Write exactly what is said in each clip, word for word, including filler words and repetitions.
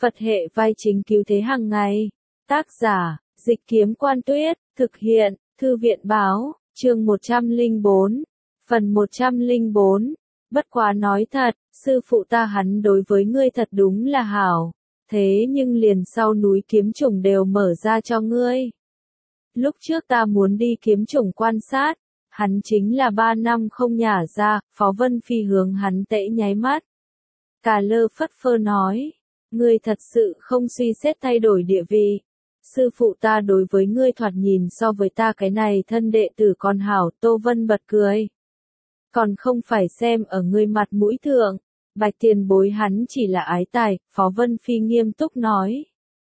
Phật hệ vai chính cứu thế hàng ngày. Tác giả, Dịch Kiếm Quan Tuyết, thực hiện, Thư viện Báo, chương một trăm lẻ bốn, phần một trăm lẻ bốn. Bất quá nói thật, sư phụ ta hắn đối với ngươi thật đúng là hảo, thế nhưng liền sau núi kiếm chủng đều mở ra cho ngươi. Lúc trước ta muốn đi kiếm chủng quan sát, hắn chính là ba năm không nhả ra, Phó Vân Phi hướng hắn tễ nháy mắt. Cà lơ phất phơ nói, ngươi thật sự không suy xét thay đổi địa vị. Sư phụ ta đối với ngươi thoạt nhìn so với ta cái này thân đệ tử còn hảo. Tô Vân bật cười. Còn không phải xem ở ngươi mặt mũi thượng, Bạch tiền bối hắn chỉ là ái tài. Phó Vân Phi nghiêm túc nói.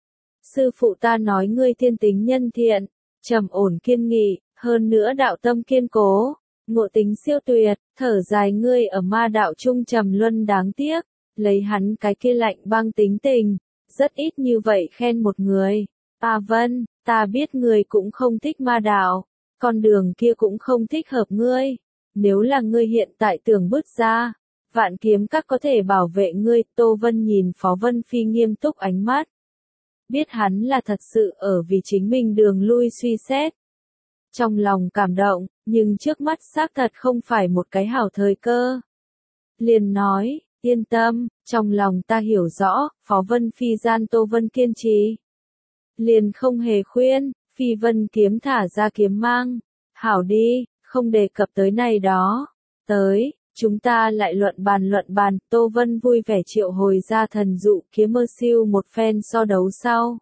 Sư phụ ta nói ngươi thiên tính nhân thiện, trầm ổn kiên nghị, hơn nữa đạo tâm kiên cố, ngộ tính siêu tuyệt, thở dài ngươi ở ma đạo trung trầm luân đáng tiếc, lấy hắn cái kia lạnh băng tính tình, rất ít như vậy khen một người. A Vân, ta biết ngươi cũng không thích ma đạo, con đường kia cũng không thích hợp ngươi, nếu là ngươi hiện tại tưởng bước ra, Vạn Kiếm Các có thể bảo vệ ngươi. Tô Vân nhìn Phó Vân Phi nghiêm túc ánh mắt, biết hắn là thật sự ở vì chính mình đường lui suy xét. Trong lòng cảm động, nhưng trước mắt xác thật không phải một cái hảo thời cơ. Liền nói, yên tâm, trong lòng ta hiểu rõ. Phó Vân Phi gian Tô Vân kiên trì. Liền không hề khuyên, Phi Vân kiếm thả ra kiếm mang. Hảo đi, không đề cập tới này đó. Tới, chúng ta lại luận bàn luận bàn. Tô Vân vui vẻ triệu hồi ra thần dụ kiếm mơ siêu một phen so đấu sau.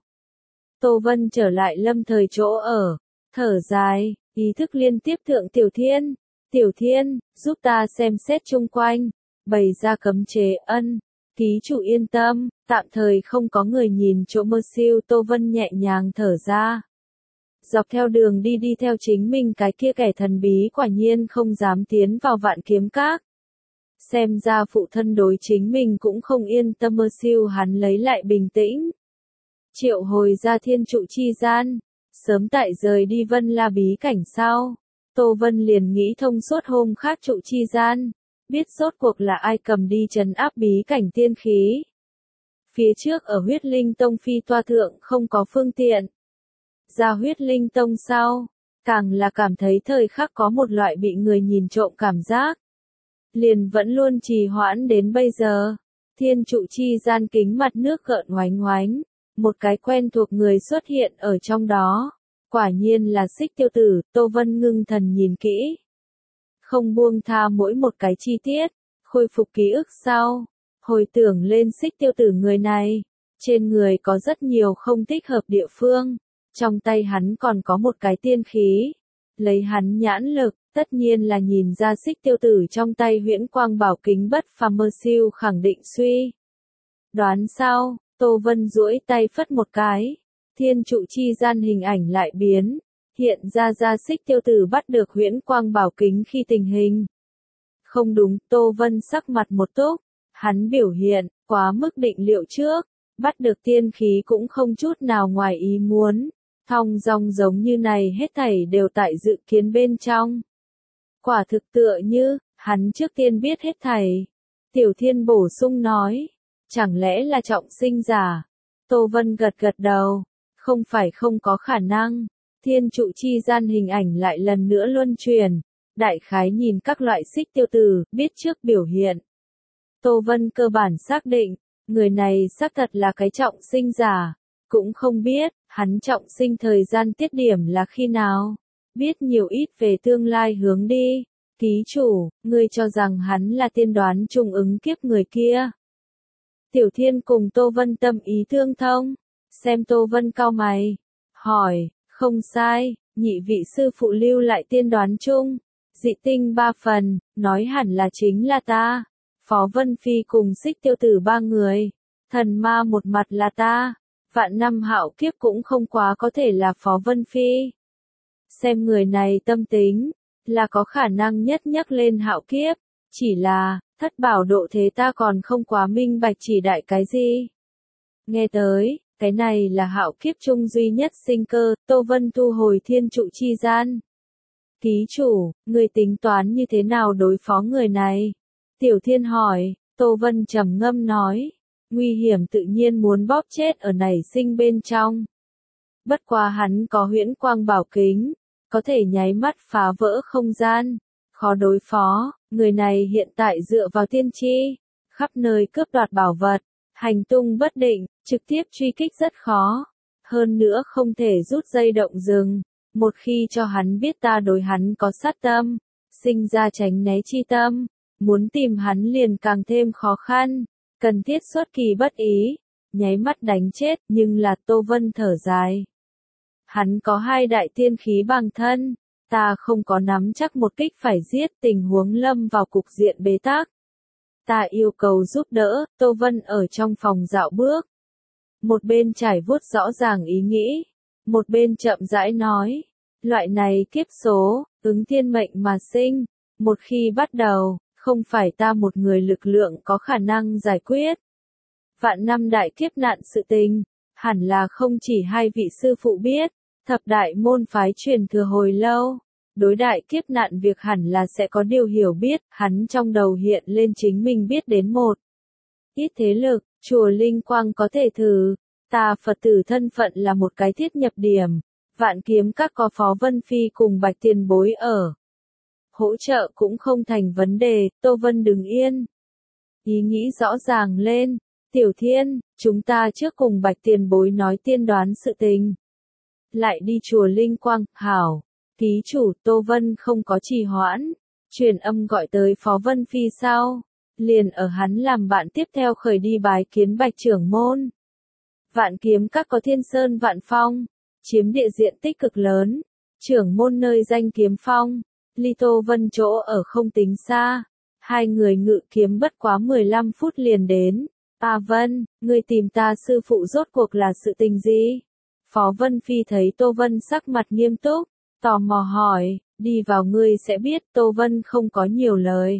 Tô Vân trở lại lâm thời chỗ ở, thở dài, ý thức liên tiếp thượng Tiểu Thiên. Tiểu Thiên, giúp ta xem xét chung quanh, bày ra cấm chế. Ân, ký chủ yên tâm, tạm thời không có người nhìn chỗ mơ siêu. Tô Vân nhẹ nhàng thở ra. Dọc theo đường đi đi theo chính mình cái kia kẻ thần bí quả nhiên không dám tiến vào Vạn Kiếm Các. Xem ra phụ thân đối chính mình cũng không yên tâm. Mơ siêu hắn lấy lại bình tĩnh. Triệu hồi ra thiên trụ chi gian. Sớm tại rời đi Vân La bí cảnh sau, Tô Vân liền nghĩ thông suốt hôm khác trụ chi gian, biết rốt cuộc là ai cầm đi trấn áp bí cảnh tiên khí. Phía trước ở Huyết Linh Tông phi toa thượng không có phương tiện. Ra Huyết Linh Tông sau, càng là cảm thấy thời khắc có một loại bị người nhìn trộm cảm giác. Liền vẫn luôn trì hoãn đến bây giờ. Thiên trụ chi gian kính mặt nước gợn oánh oánh. Một cái quen thuộc người xuất hiện ở trong đó. Quả nhiên là Xích Tiêu Tử. Tô Vân ngưng thần nhìn kỹ, không buông tha mỗi một cái chi tiết. Khôi phục ký ức sau, hồi tưởng lên Xích Tiêu Tử người này, trên người có rất nhiều không thích hợp địa phương. Trong tay hắn còn có một cái tiên khí. Lấy hắn nhãn lực, tất nhiên là nhìn ra Xích Tiêu Tử trong tay huyễn quang bảo kính bất phàm. Mơ siêu khẳng định suy đoán sau, Tô Vân duỗi tay phất một cái, thiên trụ chi gian hình ảnh lại biến, hiện ra ra Xích Tiêu Tử bắt được huyễn quang bảo kính khi tình hình. Không đúng. Tô Vân sắc mặt một túc, hắn biểu hiện quá mức định liệu trước, bắt được tiên khí cũng không chút nào ngoài ý muốn, thong dong giống như này hết thảy đều tại dự kiến bên trong. Quả thực tựa như, hắn trước tiên biết hết thảy. Tiểu Thiên bổ sung nói, chẳng lẽ là trọng sinh giả? Tô Vân gật gật đầu, không phải không có khả năng. Thiên trụ chi gian hình ảnh lại lần nữa luân truyền, đại khái nhìn các loại Xích Tiêu Tử, biết trước biểu hiện. Tô Vân cơ bản xác định, người này xác thật là cái trọng sinh giả, cũng không biết, hắn trọng sinh thời gian tiết điểm là khi nào, biết nhiều ít về tương lai hướng đi. Ký chủ, ngươi cho rằng hắn là tiên đoán trùng ứng kiếp người kia. Tiểu Thiên cùng Tô Vân tâm ý tương thông, xem Tô Vân cau mày, hỏi, không sai, nhị vị sư phụ lưu lại tiên đoán chung, dị tinh ba phần, nói hẳn là chính là ta, Phó Vân Phi cùng Xích Tiêu Tử ba người, thần ma một mặt là ta, vạn năm hạo kiếp cũng không quá có thể là Phó Vân Phi. Xem người này tâm tính, là có khả năng nhất nhắc lên hạo kiếp, chỉ là, thất bảo độ thế ta còn không quá minh bạch chỉ đại cái gì. Nghe tới, cái này là hạo kiếp chung duy nhất sinh cơ. Tô Vân thu hồi thiên trụ chi gian. Ký chủ, người tính toán như thế nào đối phó người này? Tiểu Thiên hỏi. Tô Vân trầm ngâm nói, nguy hiểm tự nhiên muốn bóp chết ở nảy sinh bên trong. Bất quá hắn có huyễn quang bảo kính, có thể nháy mắt phá vỡ không gian, khó đối phó, người này hiện tại dựa vào tiên tri, khắp nơi cướp đoạt bảo vật, hành tung bất định, trực tiếp truy kích rất khó. Hơn nữa không thể rút dây động rừng, một khi cho hắn biết ta đối hắn có sát tâm, sinh ra tránh né chi tâm, muốn tìm hắn liền càng thêm khó khăn, cần thiết xuất kỳ bất ý, nháy mắt đánh chết, nhưng là Tô Vân thở dài. Hắn có hai đại tiên khí bằng thân, ta không có nắm chắc một kích phải giết, tình huống lâm vào cục diện bế tắc. Ta yêu cầu giúp đỡ, Tô Vân ở trong phòng dạo bước. Một bên trải vuốt rõ ràng ý nghĩ, một bên chậm rãi nói, loại này kiếp số, ứng thiên mệnh mà sinh, một khi bắt đầu, không phải ta một người lực lượng có khả năng giải quyết. Vạn năm đại kiếp nạn sự tình, hẳn là không chỉ hai vị sư phụ biết, thập đại môn phái truyền thừa hồi lâu. Đối đại kiếp nạn việc hẳn là sẽ có điều hiểu biết, hắn trong đầu hiện lên chính mình biết đến một ít thế lực, chùa Linh Quang có thể thử, ta Phật tử thân phận là một cái thiết nhập điểm, Vạn Kiếm Các có Phó Vân Phi cùng Bạch Tiền Bối ở. Hỗ trợ cũng không thành vấn đề, Tô Vân đứng yên. Ý nghĩ rõ ràng lên, Tiểu Thiên, chúng ta trước cùng Bạch Tiền Bối nói tiên đoán sự tình. Lại đi chùa Linh Quang, hảo. Ký chủ Tô Vân không có trì hoãn, truyền âm gọi tới Phó Vân Phi sau, liền ở hắn làm bạn tiếp theo khởi đi bái kiến Bạch trưởng môn. Vạn Kiếm Các có Thiên Sơn Vạn Phong, chiếm địa diện tích cực lớn, trưởng môn nơi danh kiếm phong, ly Tô Vân chỗ ở không tính xa, hai người ngự kiếm bất quá mười lăm phút liền đến. A Vân, ngươi tìm ta sư phụ rốt cuộc là sự tình gì? Phó Vân Phi thấy Tô Vân sắc mặt nghiêm túc, tò mò hỏi, đi vào ngươi sẽ biết. Tô Vân không có nhiều lời.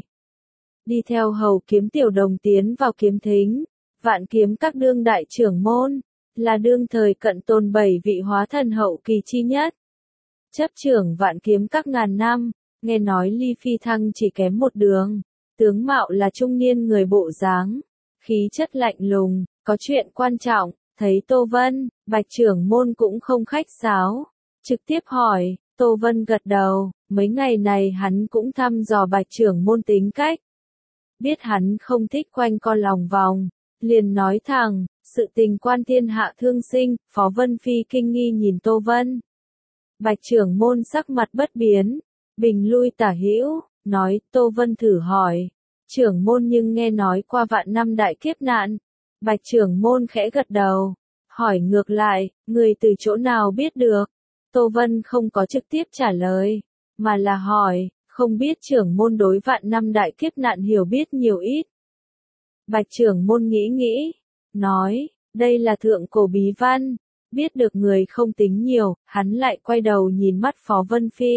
Đi theo hầu kiếm tiểu đồng tiến vào kiếm thính, Vạn Kiếm Các đương đại trưởng môn, là đương thời cận tôn bảy vị hóa thần hậu kỳ chi nhất. Chấp trưởng Vạn Kiếm Các ngàn năm, nghe nói ly phi thăng chỉ kém một đường, tướng mạo là trung niên người bộ dáng, khí chất lạnh lùng, có chuyện quan trọng, thấy Tô Vân, Bạch trưởng môn cũng không khách sáo, trực tiếp hỏi. Tô Vân gật đầu, mấy ngày này hắn cũng thăm dò Bạch trưởng môn tính cách. Biết hắn không thích quanh co lòng vòng, liền nói thẳng, sự tình quan thiên hạ thương sinh. Phó Vân Phi kinh nghi nhìn Tô Vân. Bạch trưởng môn sắc mặt bất biến, bình lui tả hữu, nói. Tô Vân thử hỏi, trưởng môn nhưng nghe nói qua vạn năm đại kiếp nạn. Bạch trưởng môn khẽ gật đầu, hỏi ngược lại, người từ chỗ nào biết được? Tô Vân không có trực tiếp trả lời, mà là hỏi, không biết trưởng môn đối vạn năm đại kiếp nạn hiểu biết nhiều ít. Bạch trưởng môn nghĩ nghĩ, nói, đây là thượng cổ bí văn, biết được người không tính nhiều. Hắn lại quay đầu nhìn mắt Phó Vân Phi.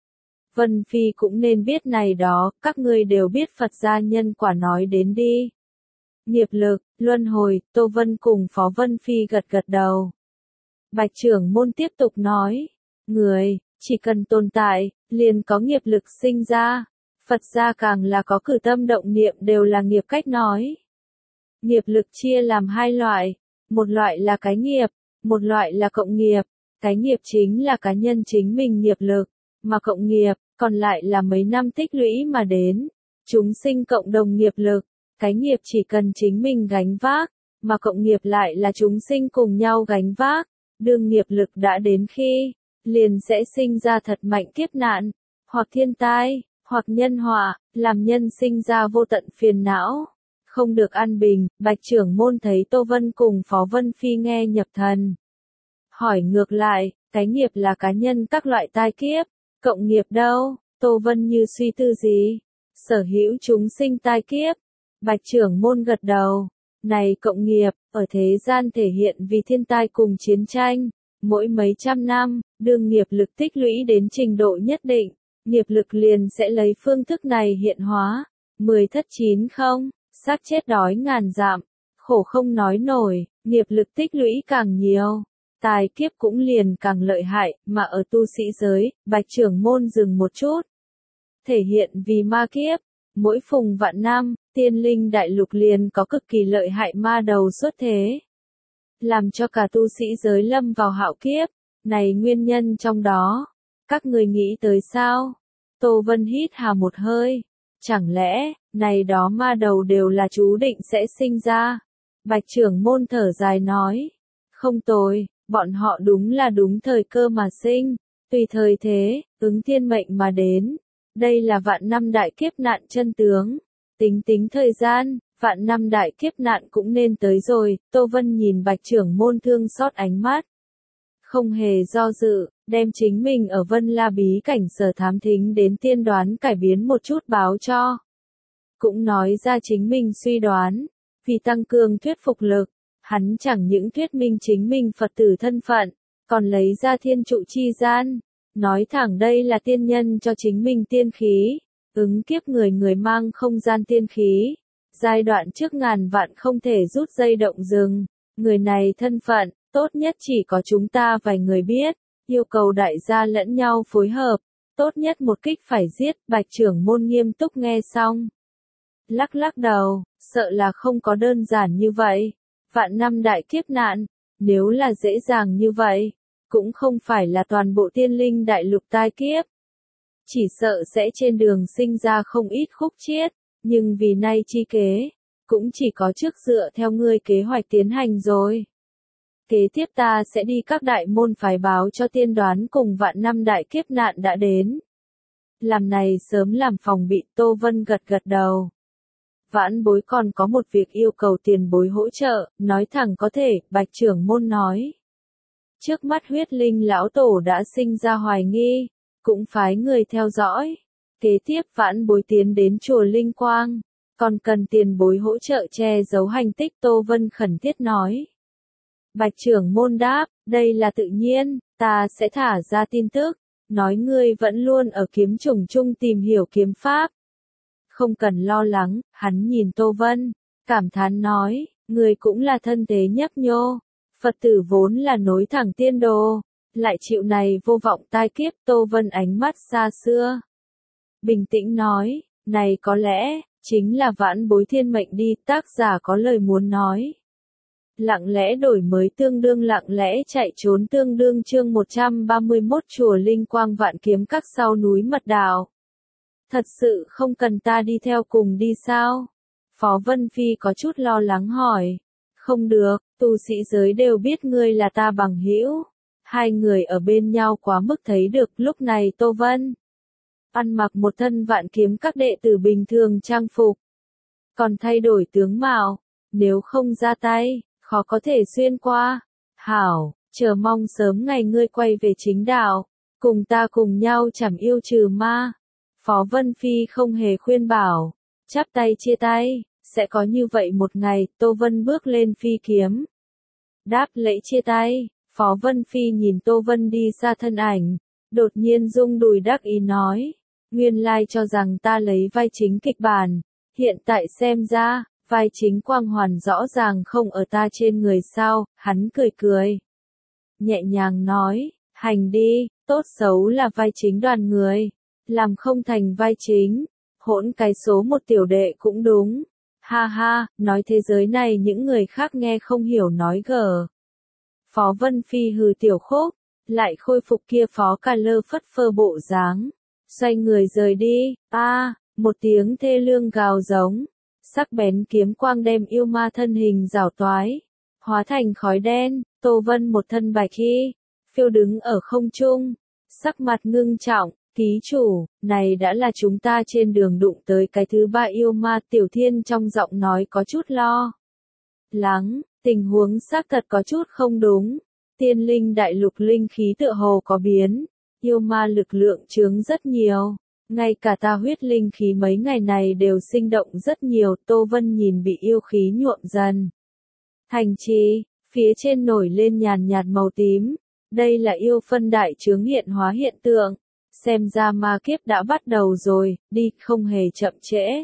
Vân Phi cũng nên biết này đó, các ngươi đều biết Phật gia nhân quả nói đến đi. Nghiệp lực, luân hồi, Tô Vân cùng Phó Vân Phi gật gật đầu. Bạch trưởng môn tiếp tục nói, người, chỉ cần tồn tại, liền có nghiệp lực sinh ra. Phật gia càng là có cử tâm động niệm đều là nghiệp cách nói. Nghiệp lực chia làm hai loại, một loại là cái nghiệp, một loại là cộng nghiệp. Cái nghiệp chính là cá nhân chính mình nghiệp lực, mà cộng nghiệp, còn lại là mấy năm tích lũy mà đến. Chúng sinh cộng đồng nghiệp lực, cái nghiệp chỉ cần chính mình gánh vác, mà cộng nghiệp lại là chúng sinh cùng nhau gánh vác. Đương nghiệp lực đã đến khi, liền sẽ sinh ra thật mạnh kiếp nạn, hoặc thiên tai, hoặc nhân họa, làm nhân sinh ra vô tận phiền não, không được an bình. Bạch trưởng môn thấy Tô Vân cùng Phó Vân Phi nghe nhập thần. Hỏi ngược lại, cái nghiệp là cá nhân các loại tai kiếp, cộng nghiệp đâu? Tô Vân như suy tư gì? Sở hữu chúng sinh tai kiếp. Bạch trưởng môn gật đầu. Này cộng nghiệp, ở thế gian thể hiện vì thiên tai cùng chiến tranh. Mỗi mấy trăm năm, đương nghiệp lực tích lũy đến trình độ nhất định, nghiệp lực liền sẽ lấy phương thức này hiện hóa. Mười thất chín không, xác chết đói ngàn dặm, khổ không nói nổi, nghiệp lực tích lũy càng nhiều, tài kiếp cũng liền càng lợi hại. Mà ở tu sĩ giới, Bạch trưởng môn dừng một chút. Thể hiện vì ma kiếp, Mỗi phùng vạn năm, tiên linh đại lục liền có cực kỳ lợi hại ma đầu xuất thế. Làm cho cả tu sĩ giới lâm vào hạo kiếp, này nguyên nhân trong đó. Các người nghĩ tới sao? Tô Vân hít hà một hơi. Chẳng lẽ, này đó ma đầu đều là chú định sẽ sinh ra? Bạch trưởng môn thở dài nói. Không tồi, bọn họ đúng là đúng thời cơ mà sinh. Tùy thời thế, ứng thiên mệnh mà đến. Đây là vạn năm đại kiếp nạn chân tướng. Tính tính thời gian, vạn năm đại kiếp nạn cũng nên tới rồi. Tô Vân nhìn bạch trưởng môn thương xót ánh mắt. Không hề do dự, đem chính mình ở Vân La bí cảnh sở thám thính đến tiên đoán cải biến một chút báo cho. Cũng nói ra chính mình suy đoán, vì tăng cường thuyết phục lực, hắn chẳng những thuyết minh chính mình Phật tử thân phận, còn lấy ra thiên trụ chi gian, nói thẳng đây là tiên nhân cho chính mình tiên khí, ứng kiếp người người mang không gian tiên khí, giai đoạn trước ngàn vạn không thể rút dây động rừng, người này thân phận, tốt nhất chỉ có chúng ta vài người biết, yêu cầu đại gia lẫn nhau phối hợp, tốt nhất một kích phải giết, bạch trưởng môn nghiêm túc nghe xong. Lắc lắc đầu, sợ là không có đơn giản như vậy. Vạn năm đại kiếp nạn, nếu là dễ dàng như vậy, cũng không phải là toàn bộ tiên linh đại lục tai kiếp. Chỉ sợ sẽ trên đường sinh ra không ít khúc chiết, nhưng vì nay chi kế, cũng chỉ có trước dựa theo ngươi kế hoạch tiến hành rồi. Kế tiếp ta sẽ đi các đại môn phái báo cho tiên đoán cùng vạn năm đại kiếp nạn đã đến. Làm này sớm làm phòng bị. Tô Vân gật gật đầu. Vãn bối còn có một việc yêu cầu tiền bối hỗ trợ, nói thẳng có thể, bạch trưởng môn nói. Trước mắt huyết linh lão tổ đã sinh ra hoài nghi, cũng phái người theo dõi. Kế tiếp vãn bối tiến đến chùa Linh Quang, còn cần tiền bối hỗ trợ che giấu hành tích. Tô Vân khẩn thiết nói. Bạch trưởng môn đáp, đây là tự nhiên, ta sẽ thả ra tin tức, nói ngươi vẫn luôn ở kiếm trùng chung tìm hiểu kiếm pháp. Không cần lo lắng, hắn nhìn Tô Vân, cảm thán nói, người cũng là thân thế nhấp nhô, Phật tử vốn là nối thẳng tiên đồ, lại chịu này vô vọng tai kiếp. Tô Vân ánh mắt xa xưa, bình tĩnh nói, này có lẽ, chính là vãn bối thiên mệnh đi. Tác giả có lời muốn nói. Lặng lẽ đổi mới tương đương lặng lẽ chạy trốn tương đương chương một trăm ba mươi mốt chùa Linh Quang vạn kiếm các sau núi mật đạo. Thật sự không cần ta đi theo cùng đi sao? Phó Vân Phi có chút lo lắng hỏi. Không được, tu sĩ giới đều biết ngươi là ta bằng hữu. Hai người ở bên nhau quá mức thấy được. Lúc này Tô Vân ăn mặc một thân vạn kiếm các đệ tử bình thường trang phục, còn thay đổi tướng mạo, nếu không ra tay, khó có thể xuyên qua. Hảo, chờ mong sớm ngày ngươi quay về chính đạo, cùng ta cùng nhau chảm yêu trừ ma. Phó Vân Phi không hề khuyên bảo, chắp tay chia tay, sẽ có như vậy một ngày. Tô Vân bước lên phi kiếm, đáp lễ chia tay. Phó Vân Phi nhìn Tô Vân đi xa thân ảnh, đột nhiên rung đùi đắc ý nói, nguyên lai cho rằng ta lấy vai chính kịch bản, hiện tại xem ra, vai chính quang hoàn rõ ràng không ở ta trên người sao. Hắn cười cười, nhẹ nhàng nói, hành đi, tốt xấu là vai chính đoàn người, làm không thành vai chính, hỗn cái số một tiểu đệ cũng đúng. Ha ha, nói thế giới này những người khác nghe không hiểu nói gở. Phó Vân Phi hừ tiểu khúc, lại khôi phục kia phó cà lơ phất phơ bộ dáng, xoay người rời đi. A, à, một tiếng thê lương gào giống, sắc bén kiếm quang đem yêu ma thân hình rảo toái, hóa thành khói đen. Tô Vân một thân bạch y, phiêu đứng ở không trung, sắc mặt ngưng trọng, ký chủ, này đã là chúng ta trên đường đụng tới cái thứ ba yêu ma. Tiểu Thiên trong giọng nói có chút lo lắng, tình huống xác thật có chút không đúng, tiên linh đại lục linh khí tựa hồ có biến, yêu ma lực lượng chướng rất nhiều, ngay cả ta huyết linh khí mấy ngày này đều sinh động rất nhiều. Tô Vân nhìn bị yêu khí nhuộm dần thành trì, phía trên nổi lên nhàn nhạt màu tím, đây là yêu phân đại chướng hiện hóa hiện tượng, xem ra ma kiếp đã bắt đầu rồi, đi, không hề chậm trễ.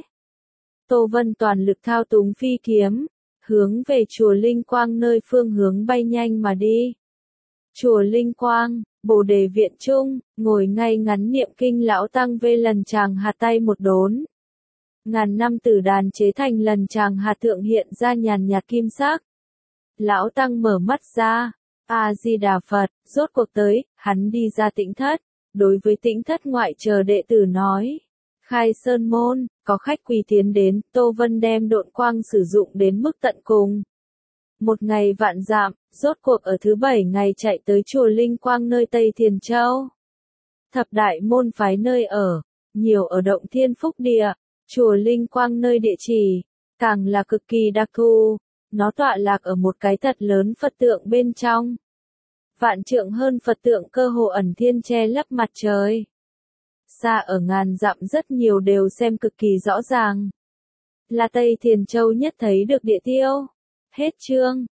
Tô Vân toàn lực thao túng phi kiếm, hướng về chùa Linh Quang nơi phương hướng bay nhanh mà đi. Chùa Linh Quang, Bồ Đề viện trung, ngồi ngay ngắn niệm kinh lão tăng vê lần chàng hạt tay một đốn. Ngàn năm tử đàn chế thành lần tràng hạt tượng hiện ra nhàn nhạt kim sắc. Lão Tăng mở mắt ra, A-di-đà Phật, rốt cuộc tới, hắn đi ra Tĩnh thất, đối với Tĩnh thất ngoại chờ đệ tử nói. Khai Sơn Môn, có khách quý tiến đến, Tô Vân đem độn quang sử dụng đến mức tận cùng. Một ngày vạn dặm, rốt cuộc ở thứ bảy ngày chạy tới chùa Linh Quang nơi Tây Thiền Châu. Thập đại môn phái nơi ở, nhiều ở động Thiên Phúc Địa, chùa Linh Quang nơi địa chỉ, càng là cực kỳ đặc thù, nó tọa lạc ở một cái thật lớn Phật tượng bên trong. Vạn trượng hơn Phật tượng cơ hồ ẩn thiên che lấp mặt trời. Xa ở ngàn dặm rất nhiều đều xem cực kỳ rõ ràng. Là Tây Thiền Châu nhất thấy được địa tiêu. Hết chương.